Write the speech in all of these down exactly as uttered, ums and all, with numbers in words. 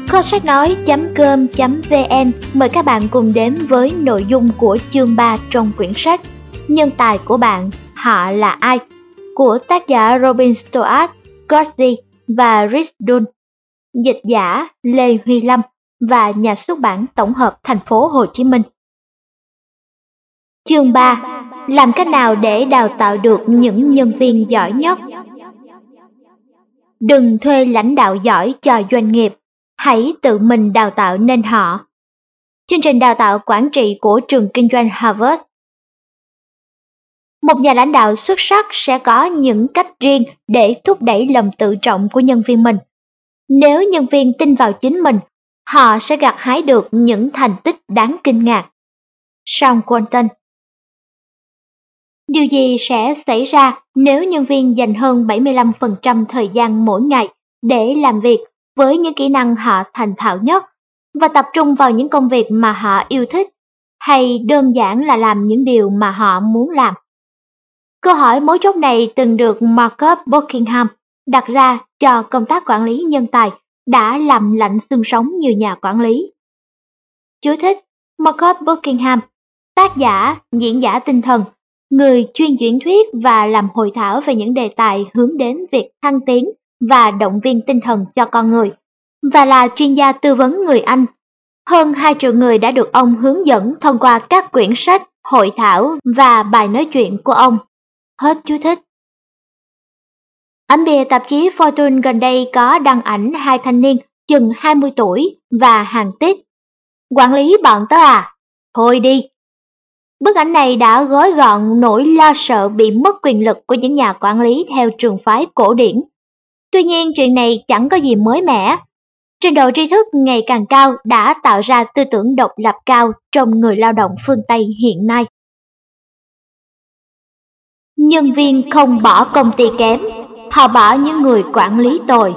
Kho sách nói chấm com chấm vn mời các bạn cùng đến với nội dung của chương ba trong quyển sách Nhân tài của bạn, họ là ai? Của tác giả Robin Stuart, Gosdy và Rich Dunn, dịch giả Lê Huy Lâm và nhà xuất bản tổng hợp Thành phố Hồ Chí Minh. Chương ba. Làm cách nào để đào tạo được những nhân viên giỏi nhất? Đừng thuê lãnh đạo giỏi cho doanh nghiệp, hãy tự mình đào tạo nên họ. Chương trình đào tạo quản trị của trường kinh doanh Harvard. Một nhà lãnh đạo xuất sắc sẽ có những cách riêng để thúc đẩy lòng tự trọng của nhân viên mình. Nếu nhân viên tin vào chính mình, họ sẽ gặt hái được những thành tích đáng kinh ngạc. Sean Walton. Điều gì sẽ xảy ra nếu nhân viên dành hơn bảy mươi lăm phần trăm thời gian mỗi ngày để làm việc với những kỹ năng họ thành thạo nhất và tập trung vào những công việc mà họ yêu thích, hay đơn giản là làm những điều mà họ muốn làm? Câu hỏi mấu chốt này từng được Marcus Buckingham đặt ra cho công tác quản lý nhân tài đã làm lạnh xương sống nhiều nhà quản lý. Chú thích: Marcus Buckingham, tác giả, diễn giả tinh thần, người chuyên diễn thuyết và làm hội thảo về những đề tài hướng đến việc thăng tiến và động viên tinh thần cho con người, và là chuyên gia tư vấn người Anh. Hơn hai triệu người đã được ông hướng dẫn thông qua các quyển sách, hội thảo và bài nói chuyện của ông. Hết chú thích. Ảnh bìa tạp chí Fortune gần đây có đăng ảnh hai thanh niên chừng hai mươi tuổi và hàng tít: "Quản lý bọn tớ à? Thôi đi." Bức ảnh này đã gói gọn nỗi lo sợ bị mất quyền lực của những nhà quản lý theo trường phái cổ điển. Tuy nhiên, chuyện này chẳng có gì mới mẻ. Trình độ tri thức ngày càng cao đã tạo ra tư tưởng độc lập cao trong người lao động phương Tây hiện nay. Nhân viên không bỏ công ty kém, họ bỏ những người quản lý tồi.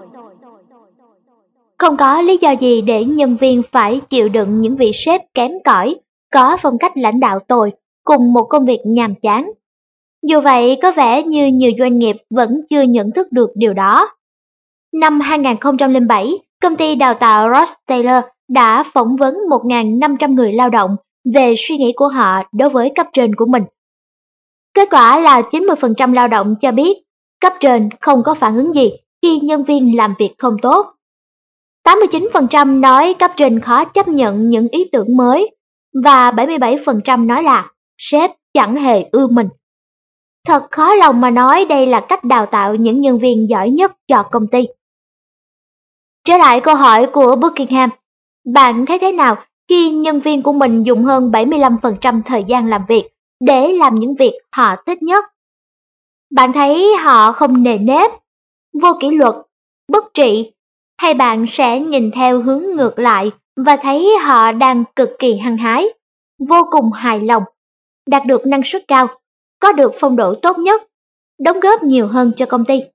Không có lý do gì để nhân viên phải chịu đựng những vị sếp kém cỏi, có phong cách lãnh đạo tồi, cùng một công việc nhàm chán. Dù vậy, có vẻ như nhiều doanh nghiệp vẫn chưa nhận thức được điều đó. Năm hai không không bảy, công ty đào tạo Ross Taylor đã phỏng vấn một nghìn năm trăm người lao động về suy nghĩ của họ đối với cấp trên của mình. Kết quả là chín mươi phần trăm lao động cho biết cấp trên không có phản ứng gì khi nhân viên làm việc không tốt. tám mươi chín phần trăm nói cấp trên khó chấp nhận những ý tưởng mới, và bảy mươi bảy phần trăm nói là sếp chẳng hề ưa mình. Thật khó lòng mà nói đây là cách đào tạo những nhân viên giỏi nhất cho công ty. Trở lại câu hỏi của Buckingham, bạn thấy thế nào khi nhân viên của mình dùng hơn bảy mươi lăm phần trăm thời gian làm việc để làm những việc họ thích nhất? Bạn thấy họ không nề nếp, vô kỷ luật, bất trị, hay bạn sẽ nhìn theo hướng ngược lại và thấy họ đang cực kỳ hăng hái, vô cùng hài lòng, đạt được năng suất cao, có được phong độ tốt nhất, đóng góp nhiều hơn cho công ty?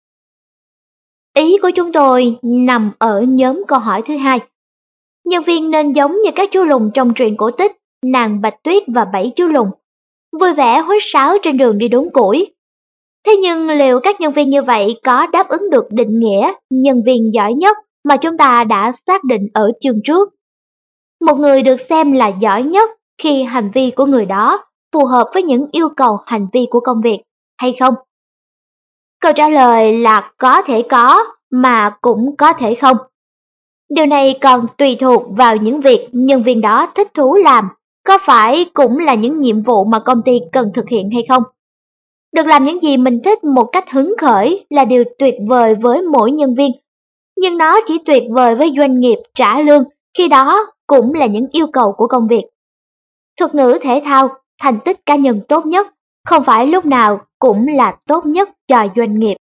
Ý của chúng tôi nằm ở nhóm câu hỏi thứ hai. Nhân viên nên giống như các chú lùn trong truyện cổ tích Nàng Bạch Tuyết và Bảy Chú Lùn, vui vẻ huýt sáo trên đường đi đốn củi. Thế nhưng liệu các nhân viên như vậy có đáp ứng được định nghĩa nhân viên giỏi nhất mà chúng ta đã xác định ở chương trước? Một người được xem là giỏi nhất khi hành vi của người đó phù hợp với những yêu cầu hành vi của công việc, hay không? Câu trả lời là có thể có, mà cũng có thể không. Điều này còn tùy thuộc vào những việc nhân viên đó thích thú làm, có phải cũng là những nhiệm vụ mà công ty cần thực hiện hay không. Được làm những gì mình thích một cách hứng khởi là điều tuyệt vời với mỗi nhân viên, nhưng nó chỉ tuyệt vời với doanh nghiệp trả lương khi đó cũng là những yêu cầu của công việc. Thuật ngữ thể thao, thành tích cá nhân tốt nhất không phải lúc nào cũng là tốt nhất cho doanh nghiệp.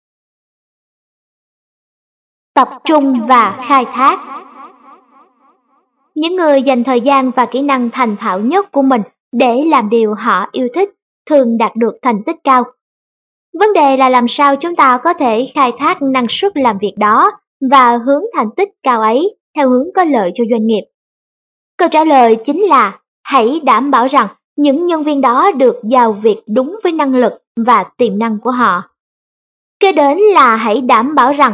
Tập trung và khai thác. Những người dành thời gian và kỹ năng thành thạo nhất của mình để làm điều họ yêu thích thường đạt được thành tích cao. Vấn đề là làm sao chúng ta có thể khai thác năng suất làm việc đó và hướng thành tích cao ấy theo hướng có lợi cho doanh nghiệp. Câu trả lời chính là hãy đảm bảo rằng những nhân viên đó được giao việc đúng với năng lực và tiềm năng của họ. Kế đến là hãy đảm bảo rằng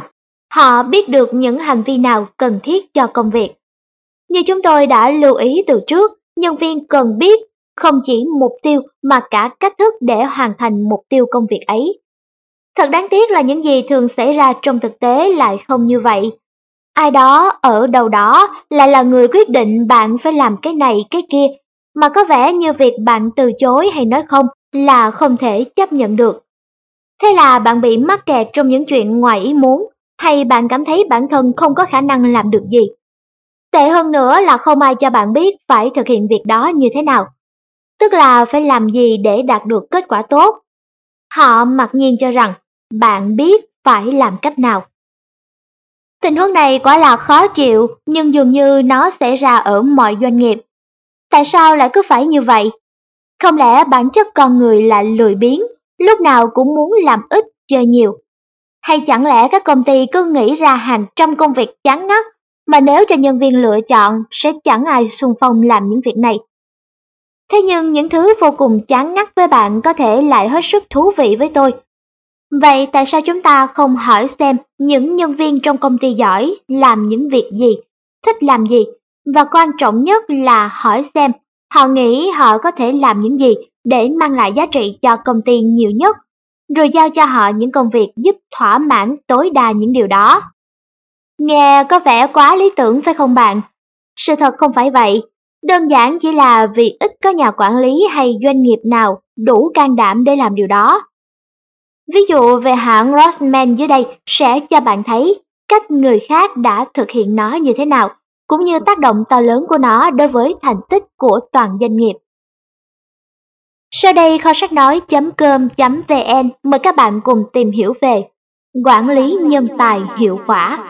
Họ biết được những hành vi nào cần thiết cho công việc. Như chúng tôi đã lưu ý từ trước, nhân viên cần biết không chỉ mục tiêu mà cả cách thức để hoàn thành mục tiêu công việc ấy. Thật đáng tiếc là những gì thường xảy ra trong thực tế lại không như vậy. Ai đó ở đâu đó lại là người quyết định bạn phải làm cái này cái kia, mà có vẻ như việc bạn từ chối hay nói không là không thể chấp nhận được. Thế là bạn bị mắc kẹt trong những chuyện ngoài ý muốn, hay bạn cảm thấy bản thân không có khả năng làm được gì. Tệ hơn nữa là không ai cho bạn biết phải thực hiện việc đó như thế nào, tức là phải làm gì để đạt được kết quả tốt. Họ mặc nhiên cho rằng bạn biết phải làm cách nào. Tình huống này quả là khó chịu, nhưng dường như nó xảy ra ở mọi doanh nghiệp. Tại sao lại cứ phải như vậy? Không lẽ bản chất con người là lười biếng, lúc nào cũng muốn làm ít, chơi nhiều? Hay chẳng lẽ các công ty cứ nghĩ ra hàng trăm công việc chán ngắt, mà nếu cho nhân viên lựa chọn sẽ chẳng ai xung phong làm những việc này? Thế nhưng những thứ vô cùng chán ngắt với bạn có thể lại hết sức thú vị với tôi. Vậy tại sao chúng ta không hỏi xem những nhân viên trong công ty giỏi làm những việc gì, thích làm gì, và quan trọng nhất là hỏi xem họ nghĩ họ có thể làm những gì để mang lại giá trị cho công ty nhiều nhất, rồi giao cho họ những công việc giúp thỏa mãn tối đa những điều đó. Nghe có vẻ quá lý tưởng phải không bạn? Sự thật không phải vậy, đơn giản chỉ là vì ít có nhà quản lý hay doanh nghiệp nào đủ can đảm để làm điều đó. Ví dụ về hãng Rossmann dưới đây sẽ cho bạn thấy cách người khác đã thực hiện nó như thế nào, cũng như tác động to lớn của nó đối với thành tích của toàn doanh nghiệp. Sau đây kho sách nói.com.vn mời các bạn cùng tìm hiểu về quản lý nhân tài hiệu quả.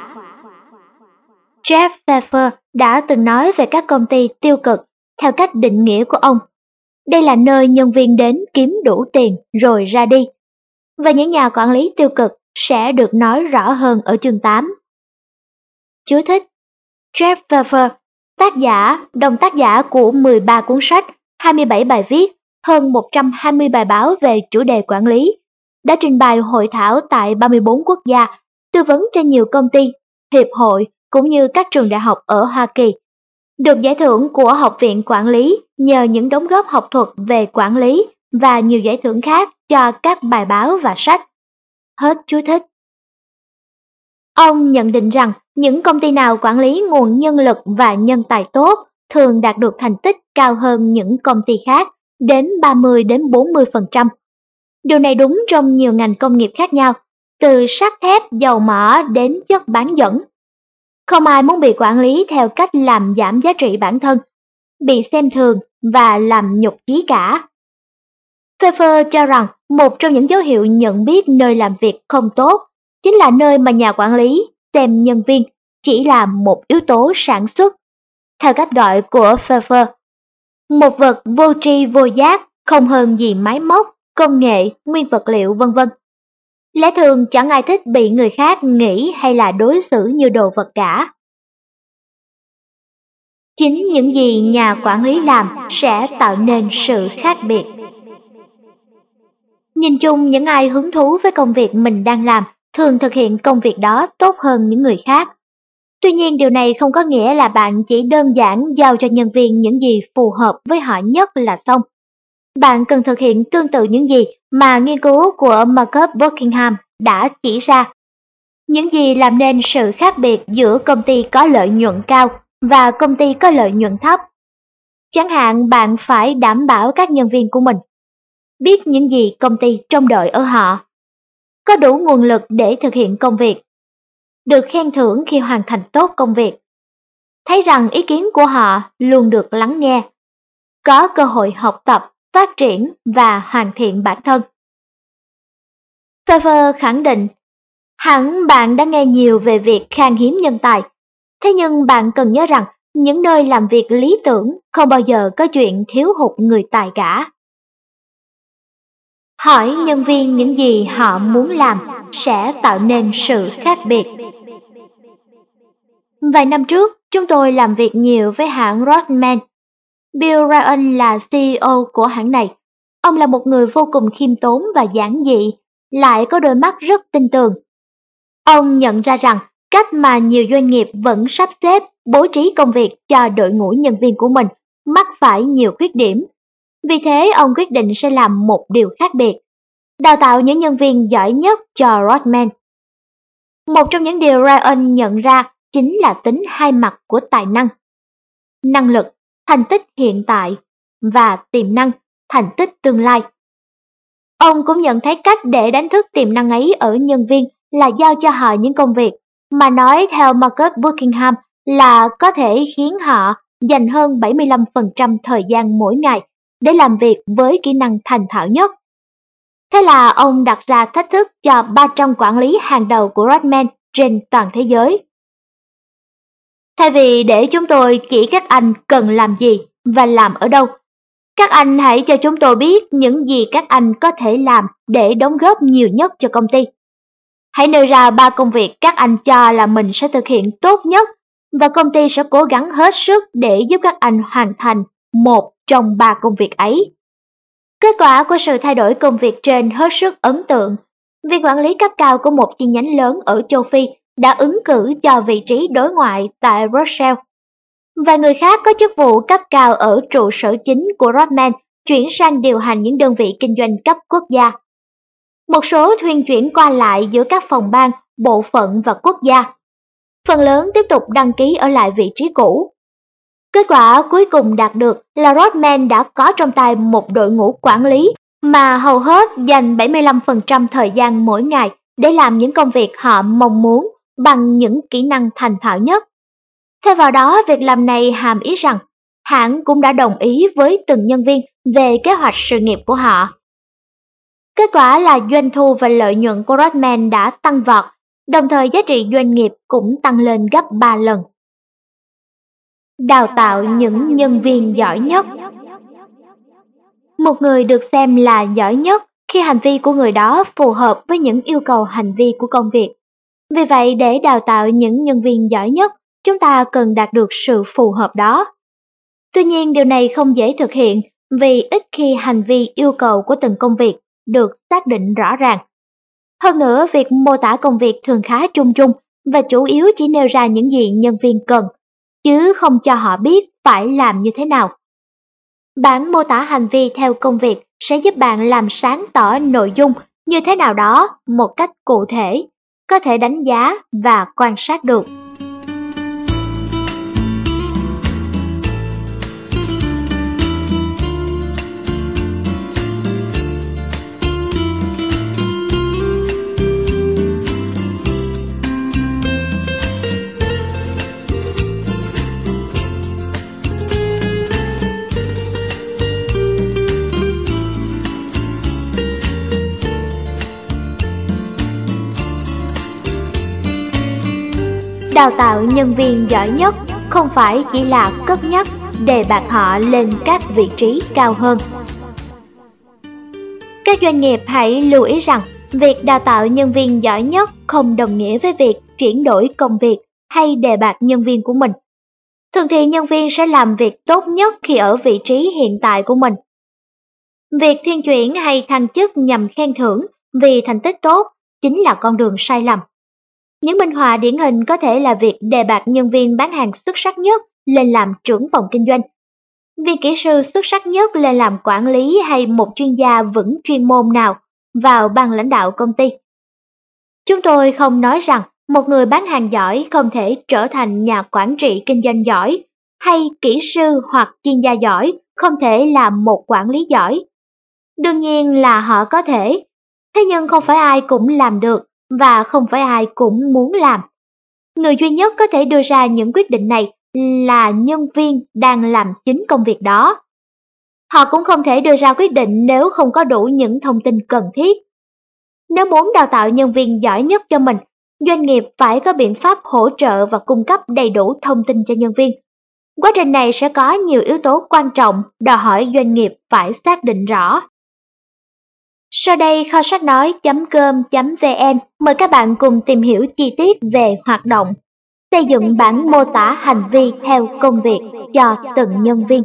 Jeff Pfeffer đã từng nói về các công ty tiêu cực theo cách định nghĩa của ông. Đây là nơi nhân viên đến kiếm đủ tiền rồi ra đi. Và những nhà quản lý tiêu cực sẽ được nói rõ hơn ở chương tám. Chú thích: Jeff Pfeffer, tác giả, đồng tác giả của mười ba cuốn sách, hai mươi bảy bài viết, hơn một trăm hai mươi bài báo về chủ đề quản lý, đã trình bày hội thảo tại ba mươi bốn quốc gia, tư vấn cho nhiều công ty, hiệp hội cũng như các trường đại học ở Hoa Kỳ. Được giải thưởng của Học viện Quản lý nhờ những đóng góp học thuật về quản lý và nhiều giải thưởng khác cho các bài báo và sách. Hết chú thích. Ông nhận định rằng những công ty nào quản lý nguồn nhân lực và nhân tài tốt thường đạt được thành tích cao hơn những công ty khác đến ba mươi đến bốn mươi phần trăm. Điều này đúng trong nhiều ngành công nghiệp khác nhau, từ sắt thép, dầu mỏ đến chất bán dẫn. Không ai muốn bị quản lý theo cách làm giảm giá trị bản thân, bị xem thường và làm nhục chí cả. Pfeffer cho rằng một trong những dấu hiệu nhận biết nơi làm việc không tốt chính là nơi mà nhà quản lý xem nhân viên chỉ là một yếu tố sản xuất. Theo cách gọi của Pfeffer, một vật vô tri vô giác không hơn gì máy móc, công nghệ, nguyên vật liệu vân vân. Lẽ thường chẳng ai thích bị người khác nghĩ hay là đối xử như đồ vật cả. Chính những gì nhà quản lý làm sẽ tạo nên sự khác biệt. Nhìn chung, những ai hứng thú với công việc mình đang làm thường thực hiện công việc đó tốt hơn những người khác. Tuy nhiên, điều này không có nghĩa là bạn chỉ đơn giản giao cho nhân viên những gì phù hợp với họ nhất là xong. Bạn cần thực hiện tương tự những gì mà nghiên cứu của Marcus Buckingham đã chỉ ra. Những gì làm nên sự khác biệt giữa công ty có lợi nhuận cao và công ty có lợi nhuận thấp. Chẳng hạn, bạn phải đảm bảo các nhân viên của mình biết những gì công ty trông đợi ở họ, có đủ nguồn lực để thực hiện công việc, được khen thưởng khi hoàn thành tốt công việc, thấy rằng ý kiến của họ luôn được lắng nghe, có cơ hội học tập, phát triển và hoàn thiện bản thân. Pfeffer khẳng định, hẳn bạn đã nghe nhiều về việc khan hiếm nhân tài, thế nhưng bạn cần nhớ rằng những nơi làm việc lý tưởng không bao giờ có chuyện thiếu hụt người tài cả. Hỏi nhân viên những gì họ muốn làm sẽ tạo nên sự khác biệt. Vài năm trước, chúng tôi làm việc nhiều với hãng Rossmann. Bill Ryan là xê e ô của hãng này. Ông là một người vô cùng khiêm tốn và giản dị, lại có đôi mắt rất tinh tường. Ông nhận ra rằng cách mà nhiều doanh nghiệp vẫn sắp xếp, bố trí công việc cho đội ngũ nhân viên của mình mắc phải nhiều khuyết điểm. Vì thế, ông quyết định sẽ làm một điều khác biệt, đào tạo những nhân viên giỏi nhất cho Rodman. Một trong những điều Ryan nhận ra chính là tính hai mặt của tài năng. Năng lực, thành tích hiện tại, và tiềm năng, thành tích tương lai. Ông cũng nhận thấy cách để đánh thức tiềm năng ấy ở nhân viên là giao cho họ những công việc mà nói theo Marcus Buckingham là có thể khiến họ dành hơn bảy mươi lăm phần trăm thời gian mỗi ngày để làm việc với kỹ năng thành thạo nhất. Thế là ông đặt ra thách thức cho ba trăm quản lý hàng đầu của Rodman trên toàn thế giới. Thay vì để chúng tôi chỉ các anh cần làm gì và làm ở đâu, các anh hãy cho chúng tôi biết những gì các anh có thể làm để đóng góp nhiều nhất cho công ty. Hãy nêu ra ba công việc các anh cho là mình sẽ thực hiện tốt nhất và công ty sẽ cố gắng hết sức để giúp các anh hoàn thành một trong ba công việc ấy. Kết quả của sự thay đổi công việc trên hết sức ấn tượng. Viên quản lý cấp cao của một chi nhánh lớn ở châu Phi đã ứng cử cho vị trí đối ngoại tại Brussels. Và người khác có chức vụ cấp cao ở trụ sở chính của Rodman chuyển sang điều hành những đơn vị kinh doanh cấp quốc gia. Một số thuyên chuyển qua lại giữa các phòng ban, bộ phận và quốc gia. Phần lớn tiếp tục đăng ký ở lại vị trí cũ. Kết quả cuối cùng đạt được là Rodman đã có trong tay một đội ngũ quản lý mà hầu hết dành bảy mươi lăm phần trăm thời gian mỗi ngày để làm những công việc họ mong muốn bằng những kỹ năng thành thạo nhất. Thay vào đó, việc làm này hàm ý rằng hãng cũng đã đồng ý với từng nhân viên về kế hoạch sự nghiệp của họ. Kết quả là doanh thu và lợi nhuận của Rodman đã tăng vọt, đồng thời giá trị doanh nghiệp cũng tăng lên gấp ba lần. Đào tạo những nhân viên giỏi nhất. Một người được xem là giỏi nhất khi hành vi của người đó phù hợp với những yêu cầu hành vi của công việc. Vì vậy, để đào tạo những nhân viên giỏi nhất, chúng ta cần đạt được sự phù hợp đó. Tuy nhiên, điều này không dễ thực hiện vì ít khi hành vi yêu cầu của từng công việc được xác định rõ ràng. Hơn nữa, việc mô tả công việc thường khá chung chung và chủ yếu chỉ nêu ra những gì nhân viên cần, chứ không cho họ biết phải làm như thế nào. Bản mô tả hành vi theo công việc sẽ giúp bạn làm sáng tỏ nội dung như thế nào đó một cách cụ thể, có thể đánh giá và quan sát được. Đào tạo nhân viên giỏi nhất không phải chỉ là cất nhắc đề bạt họ lên các vị trí cao hơn. Các doanh nghiệp hãy lưu ý rằng việc đào tạo nhân viên giỏi nhất không đồng nghĩa với việc chuyển đổi công việc hay đề bạt nhân viên của mình. Thường thì nhân viên sẽ làm việc tốt nhất khi ở vị trí hiện tại của mình. Việc thuyên chuyển hay thăng chức nhằm khen thưởng vì thành tích tốt chính là con đường sai lầm. Những minh họa điển hình có thể là việc đề bạt nhân viên bán hàng xuất sắc nhất lên làm trưởng phòng kinh doanh, viên kỹ sư xuất sắc nhất lên làm quản lý hay một chuyên gia vững chuyên môn nào vào ban lãnh đạo công ty. Chúng tôi không nói rằng một người bán hàng giỏi không thể trở thành nhà quản trị kinh doanh giỏi, hay kỹ sư hoặc chuyên gia giỏi không thể làm một quản lý giỏi. Đương nhiên là họ có thể, thế nhưng không phải ai cũng làm được và không phải ai cũng muốn làm. Người duy nhất có thể đưa ra những quyết định này là nhân viên đang làm chính công việc đó. Họ cũng không thể đưa ra quyết định nếu không có đủ những thông tin cần thiết. Nếu muốn đào tạo nhân viên giỏi nhất cho mình, doanh nghiệp phải có biện pháp hỗ trợ và cung cấp đầy đủ thông tin cho nhân viên. Quá trình này sẽ có nhiều yếu tố quan trọng đòi hỏi doanh nghiệp phải xác định rõ. Sau đây kho sách nói chấm com chấm vn mời các bạn cùng tìm hiểu chi tiết về hoạt động xây dựng bản mô tả hành vi theo công việc cho từng nhân viên.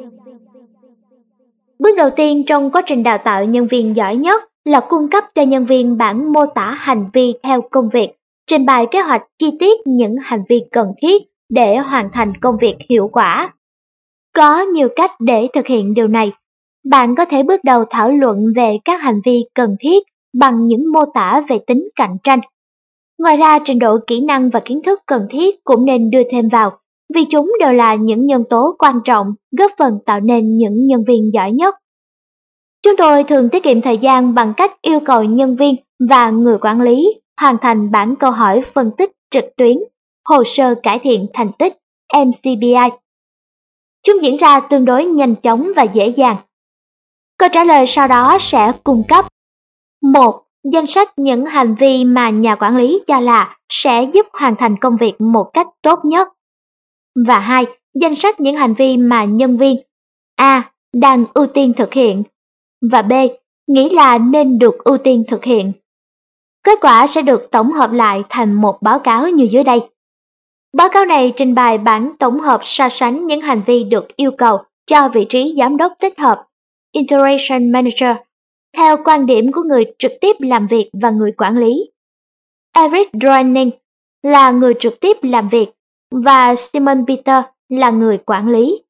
Bước đầu tiên trong quá trình đào tạo nhân viên giỏi nhất là cung cấp cho nhân viên bản mô tả hành vi theo công việc trình bày kế hoạch chi tiết những hành vi cần thiết để hoàn thành công việc hiệu quả. Có nhiều cách để thực hiện điều này. Bạn có thể bước đầu thảo luận về các hành vi cần thiết bằng những mô tả về tính cạnh tranh. Ngoài ra, trình độ kỹ năng và kiến thức cần thiết cũng nên đưa thêm vào, vì chúng đều là những nhân tố quan trọng góp phần tạo nên những nhân viên giỏi nhất. Chúng tôi thường tiết kiệm thời gian bằng cách yêu cầu nhân viên và người quản lý hoàn thành bản câu hỏi phân tích trực tuyến, hồ sơ cải thiện thành tích M C B I. Chúng diễn ra tương đối nhanh chóng và dễ dàng. Câu trả lời sau đó sẽ cung cấp: một. Danh sách những hành vi mà nhà quản lý cho là sẽ giúp hoàn thành công việc một cách tốt nhất. Và hai. Danh sách những hành vi mà nhân viên A. đang ưu tiên thực hiện và B. nghĩ là nên được ưu tiên thực hiện. Kết quả sẽ được tổng hợp lại thành một báo cáo như dưới đây. Báo cáo này trình bày bản tổng hợp so sánh những hành vi được yêu cầu cho vị trí giám đốc tích hợp Integration Manager theo quan điểm của người trực tiếp làm việc và người quản lý. Eric Droening là người trực tiếp làm việc và Simon Peter là người quản lý.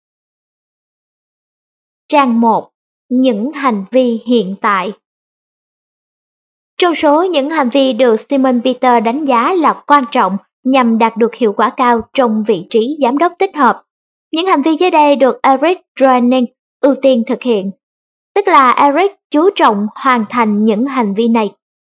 Trang một. Những hành vi hiện tại. Trong số những hành vi được Simon Peter đánh giá là quan trọng nhằm đạt được hiệu quả cao trong vị trí giám đốc tích hợp, những hành vi dưới đây được Eric Droening ưu tiên thực hiện, tức là Eric chú trọng hoàn thành những hành vi này.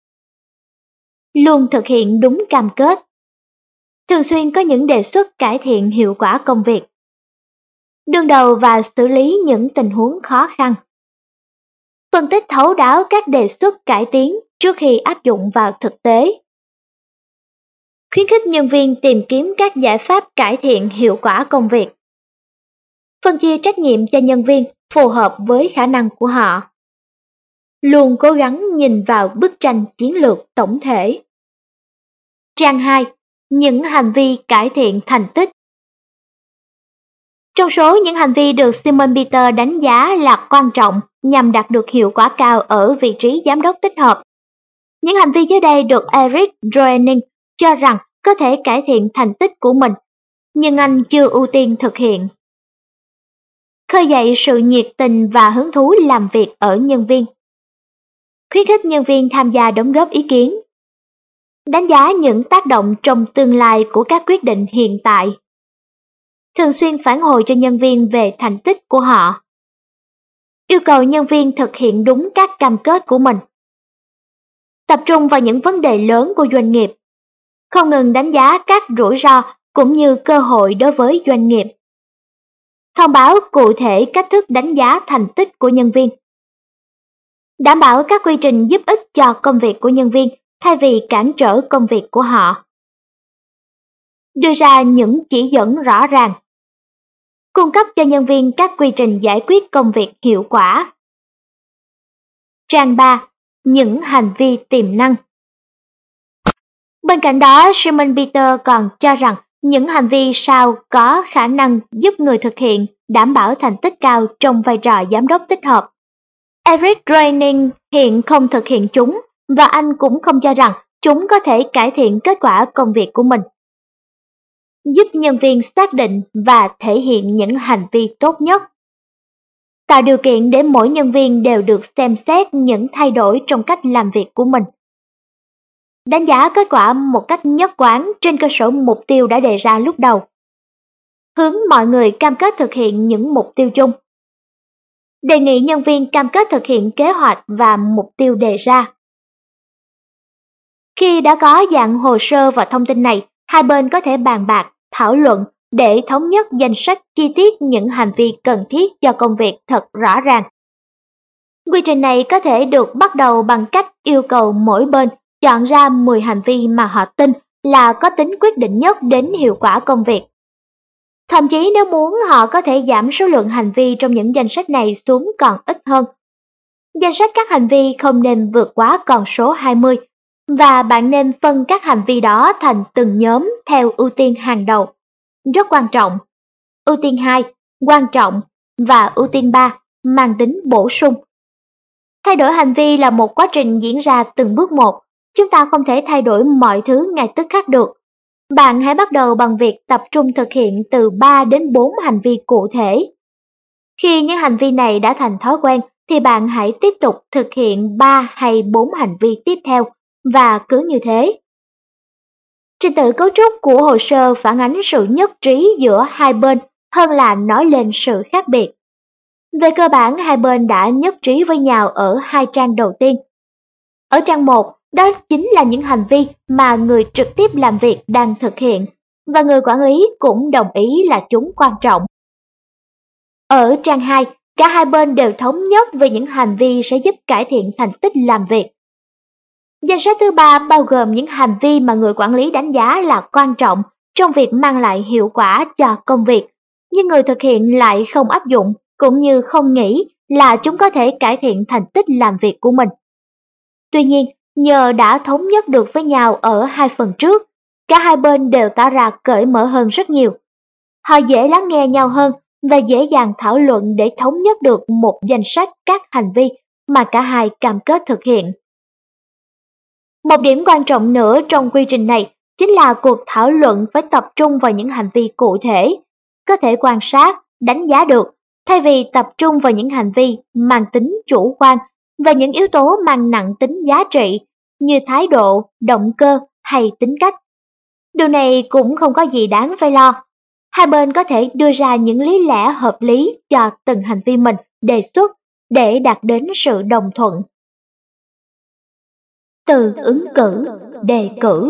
Luôn thực hiện đúng cam kết. Thường xuyên có những đề xuất cải thiện hiệu quả công việc. Đương đầu và xử lý những tình huống khó khăn. Phân tích thấu đáo các đề xuất cải tiến trước khi áp dụng vào thực tế. Khuyến khích nhân viên tìm kiếm các giải pháp cải thiện hiệu quả công việc. Phân chia trách nhiệm cho nhân viên phù hợp với khả năng của họ. Luôn cố gắng nhìn vào bức tranh chiến lược tổng thể. Trang hai. Những hành vi cải thiện thành tích. Trong số những hành vi được Simon Peter đánh giá là quan trọng nhằm đạt được hiệu quả cao ở vị trí giám đốc tích hợp, những hành vi dưới đây được Eric Droening cho rằng có thể cải thiện thành tích của mình, nhưng anh chưa ưu tiên thực hiện. Khơi dậy sự nhiệt tình và hứng thú làm việc ở nhân viên. Khuyến khích nhân viên tham gia đóng góp ý kiến. Đánh giá những tác động trong tương lai của các quyết định hiện tại. Thường xuyên phản hồi cho nhân viên về thành tích của họ. Yêu cầu nhân viên thực hiện đúng các cam kết của mình. Tập trung vào những vấn đề lớn của doanh nghiệp. Không ngừng đánh giá các rủi ro cũng như cơ hội đối với doanh nghiệp. Thông báo cụ thể cách thức đánh giá thành tích của nhân viên. Đảm bảo các quy trình giúp ích cho công việc của nhân viên thay vì cản trở công việc của họ. Đưa ra những chỉ dẫn rõ ràng. Cung cấp cho nhân viên các quy trình giải quyết công việc hiệu quả. Trang ba. Những hành vi tiềm năng. Bên cạnh đó, Simon Peter còn cho rằng những hành vi sau có khả năng giúp người thực hiện đảm bảo thành tích cao trong vai trò giám đốc tích hợp. Eric Droening hiện không thực hiện chúng và anh cũng không cho rằng chúng có thể cải thiện kết quả công việc của mình. Giúp nhân viên xác định và thể hiện những hành vi tốt nhất. Tạo điều kiện để mỗi nhân viên đều được xem xét những thay đổi trong cách làm việc của mình. Đánh giá kết quả một cách nhất quán trên cơ sở mục tiêu đã đề ra lúc đầu. Hướng mọi người cam kết thực hiện những mục tiêu chung. Đề nghị nhân viên cam kết thực hiện kế hoạch và mục tiêu đề ra. Khi đã có dạng hồ sơ và thông tin này, hai bên có thể bàn bạc, thảo luận để thống nhất danh sách chi tiết những hành vi cần thiết cho công việc thật rõ ràng. Quy trình này có thể được bắt đầu bằng cách yêu cầu mỗi bên chọn ra mười hành vi mà họ tin là có tính quyết định nhất đến hiệu quả công việc. Thậm chí nếu muốn, họ có thể giảm số lượng hành vi trong những danh sách này xuống còn ít hơn. Danh sách các hành vi không nên vượt quá con số hai mươi, và bạn nên phân các hành vi đó thành từng nhóm theo ưu tiên hàng đầu. Rất quan trọng. Ưu tiên hai, quan trọng, và ưu tiên ba, mang tính bổ sung. Thay đổi hành vi là một quá trình diễn ra từng bước một, chúng ta không thể thay đổi mọi thứ ngay tức khắc được. Bạn hãy bắt đầu bằng việc tập trung thực hiện từ ba đến bốn hành vi cụ thể. Khi những hành vi này đã thành thói quen, thì bạn hãy tiếp tục thực hiện ba hay bốn hành vi tiếp theo, và cứ như thế. Trình tự cấu trúc của hồ sơ phản ánh sự nhất trí giữa hai bên hơn là nói lên sự khác biệt. Về cơ bản, hai bên đã nhất trí với nhau ở hai trang đầu tiên. Ở trang một, đó chính là những hành vi mà người trực tiếp làm việc đang thực hiện, và người quản lý cũng đồng ý là chúng quan trọng. Ở trang hai, cả hai bên đều thống nhất về những hành vi sẽ giúp cải thiện thành tích làm việc. Danh sách thứ ba bao gồm những hành vi mà người quản lý đánh giá là quan trọng trong việc mang lại hiệu quả cho công việc, nhưng người thực hiện lại không áp dụng, cũng như không nghĩ là chúng có thể cải thiện thành tích làm việc của mình. Tuy nhiên, nhờ đã thống nhất được với nhau ở hai phần trước, cả hai bên đều tỏ ra cởi mở hơn rất nhiều. Họ dễ lắng nghe nhau hơn và dễ dàng thảo luận để thống nhất được một danh sách các hành vi mà cả hai cam kết thực hiện. Một điểm quan trọng nữa trong quy trình này chính là cuộc thảo luận phải tập trung vào những hành vi cụ thể, có thể quan sát, đánh giá được, thay vì tập trung vào những hành vi mang tính chủ quan và những yếu tố mang nặng tính giá trị như thái độ, động cơ hay tính cách. Điều này cũng không có gì đáng phải lo. Hai bên có thể đưa ra những lý lẽ hợp lý cho từng hành vi mình đề xuất để đạt đến sự đồng thuận. Từ ứng cử, đề cử.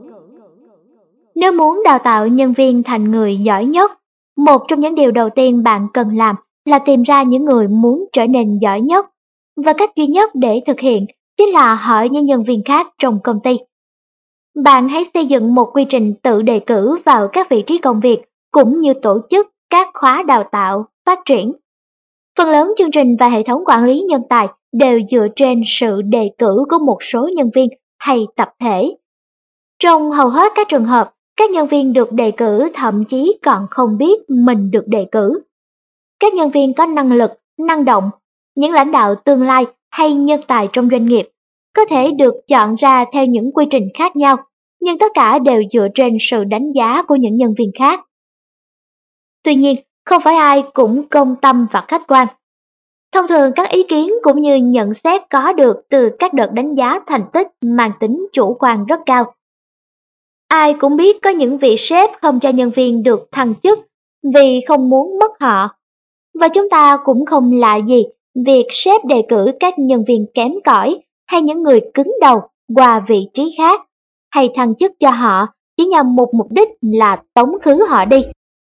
Nếu muốn đào tạo nhân viên thành người giỏi nhất, một trong những điều đầu tiên bạn cần làm là tìm ra những người muốn trở nên giỏi nhất, và cách duy nhất để thực hiện chính là hỏi những nhân viên khác trong công ty. Bạn hãy xây dựng một quy trình tự đề cử vào các vị trí công việc, cũng như tổ chức các khóa đào tạo, phát triển. Phần lớn chương trình và hệ thống quản lý nhân tài đều dựa trên sự đề cử của một số nhân viên hay tập thể. Trong hầu hết các trường hợp, các nhân viên được đề cử thậm chí còn không biết mình được đề cử. Các nhân viên có năng lực, năng động, những lãnh đạo tương lai hay nhân tài trong doanh nghiệp có thể được chọn ra theo những quy trình khác nhau, nhưng tất cả đều dựa trên sự đánh giá của những nhân viên khác. Tuy nhiên, không phải ai cũng công tâm và khách quan. Thông thường các ý kiến cũng như nhận xét có được từ các đợt đánh giá thành tích mang tính chủ quan rất cao. Ai cũng biết có những vị sếp không cho nhân viên được thăng chức vì không muốn mất họ. Và chúng ta cũng không lạ gì việc sếp đề cử các nhân viên kém cỏi hay những người cứng đầu qua vị trí khác, hay thăng chức cho họ chỉ nhằm một mục đích là tống khứ họ đi.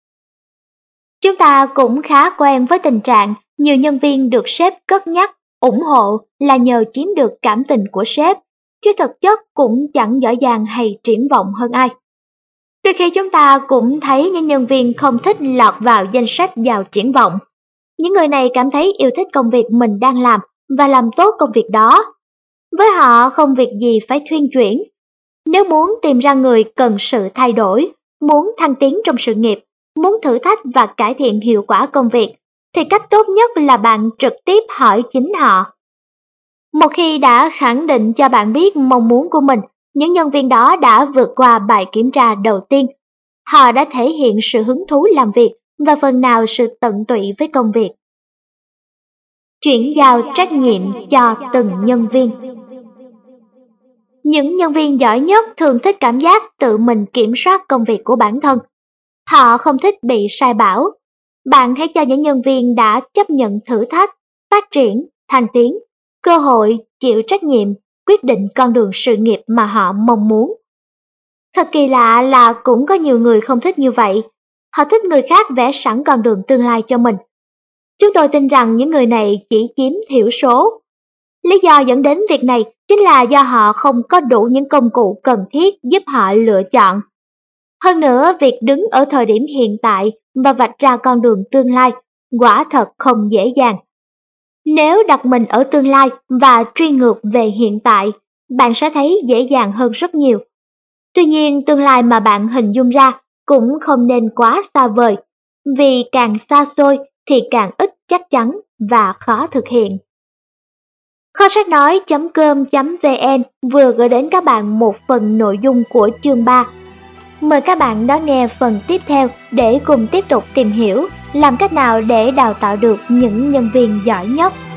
Chúng ta cũng khá quen với tình trạng nhiều nhân viên được sếp cất nhắc, ủng hộ là nhờ chiếm được cảm tình của sếp, chứ thực chất cũng chẳng giỏi giang hay triển vọng hơn ai. Đôi khi chúng ta cũng thấy những nhân viên không thích lọt vào danh sách giàu triển vọng. Những người này cảm thấy yêu thích công việc mình đang làm và làm tốt công việc đó. Với họ không việc gì phải thuyên chuyển. Nếu muốn tìm ra người cần sự thay đổi, muốn thăng tiến trong sự nghiệp, muốn thử thách và cải thiện hiệu quả công việc, thì cách tốt nhất là bạn trực tiếp hỏi chính họ. Một khi đã khẳng định cho bạn biết mong muốn của mình, những nhân viên đó đã vượt qua bài kiểm tra đầu tiên. Họ đã thể hiện sự hứng thú làm việc và phần nào sự tận tụy với công việc. Chuyển giao trách nhiệm cho từng nhân viên. Những nhân viên giỏi nhất thường thích cảm giác tự mình kiểm soát công việc của bản thân. Họ không thích bị sai bảo. Bạn hãy cho những nhân viên đã chấp nhận thử thách, phát triển, thăng tiến, cơ hội, chịu trách nhiệm, quyết định con đường sự nghiệp mà họ mong muốn. Thật kỳ lạ là cũng có nhiều người không thích như vậy. Họ thích người khác vẽ sẵn con đường tương lai cho mình. Chúng tôi tin rằng những người này chỉ chiếm thiểu số. Lý do dẫn đến việc này chính là do họ không có đủ những công cụ cần thiết giúp họ lựa chọn. Hơn nữa, việc đứng ở thời điểm hiện tại và vạch ra con đường tương lai quả thật không dễ dàng. Nếu đặt mình ở tương lai và truy ngược về hiện tại, bạn sẽ thấy dễ dàng hơn rất nhiều. Tuy nhiên, tương lai mà bạn hình dung ra cũng không nên quá xa vời, vì càng xa xôi thì càng ít chắc chắn và khó thực hiện. Kho sách nói.com.vn vừa gửi đến các bạn một phần nội dung của chương ba. Mời các bạn đón nghe phần tiếp theo để cùng tiếp tục tìm hiểu làm cách nào để đào tạo được những nhân viên giỏi nhất.